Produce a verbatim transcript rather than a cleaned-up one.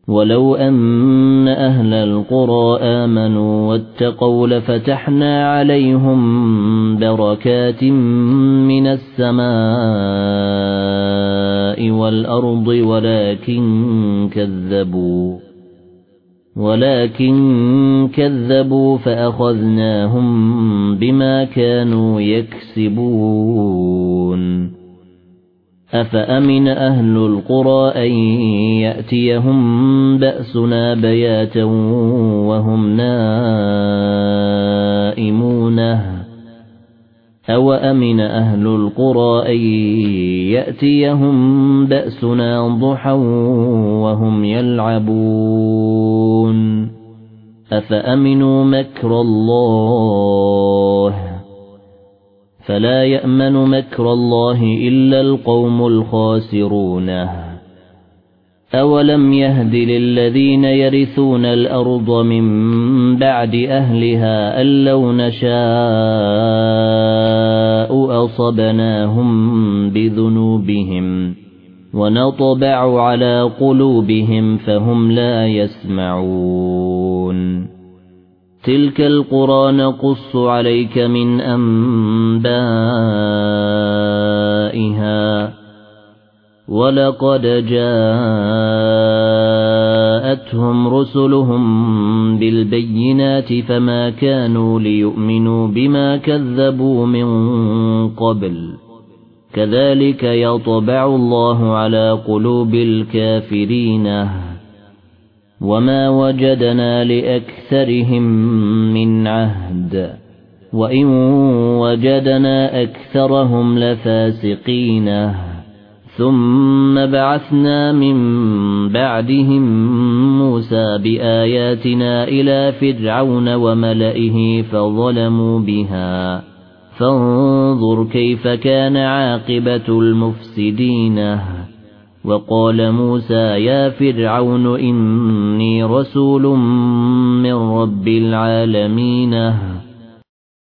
ولو أن أهل القرى آمنوا واتقوا لفتحنا عليهم بركات من السماء والأرض ولكن كذبوا ولكن كذبوا فأخذناهم بما كانوا يكسبون أفأمن أهل القرى أن يأتيهم بأسنا بياتا وهم نائمون أو أمن أهل القرى أن يأتيهم بأسنا ضحى وهم يلعبون أفأمنوا مكر الله فلا يأمن مكر الله إلا القوم الخاسرون أولم يهد للذين يرثون الأرض من بعد أهلها أن لو نشاء أصبناهم بذنوبهم ونطبع على قلوبهم فهم لا يسمعون تلك القرى نقص عليك من أنبائها ولقد جاءتهم رسلهم بالبينات فما كانوا ليؤمنوا بما كذبوا من قبل كذلك يطبع الله على قلوب الكافرين وما وجدنا لأكثرهم من عهد وإن وجدنا أكثرهم لفاسقين ثم بعثنا من بعدهم موسى بآياتنا إلى فرعون وملئه فظلموا بها فانظر كيف كان عاقبة المفسدين وقال موسى يا فرعون إني رسول من رب العالمين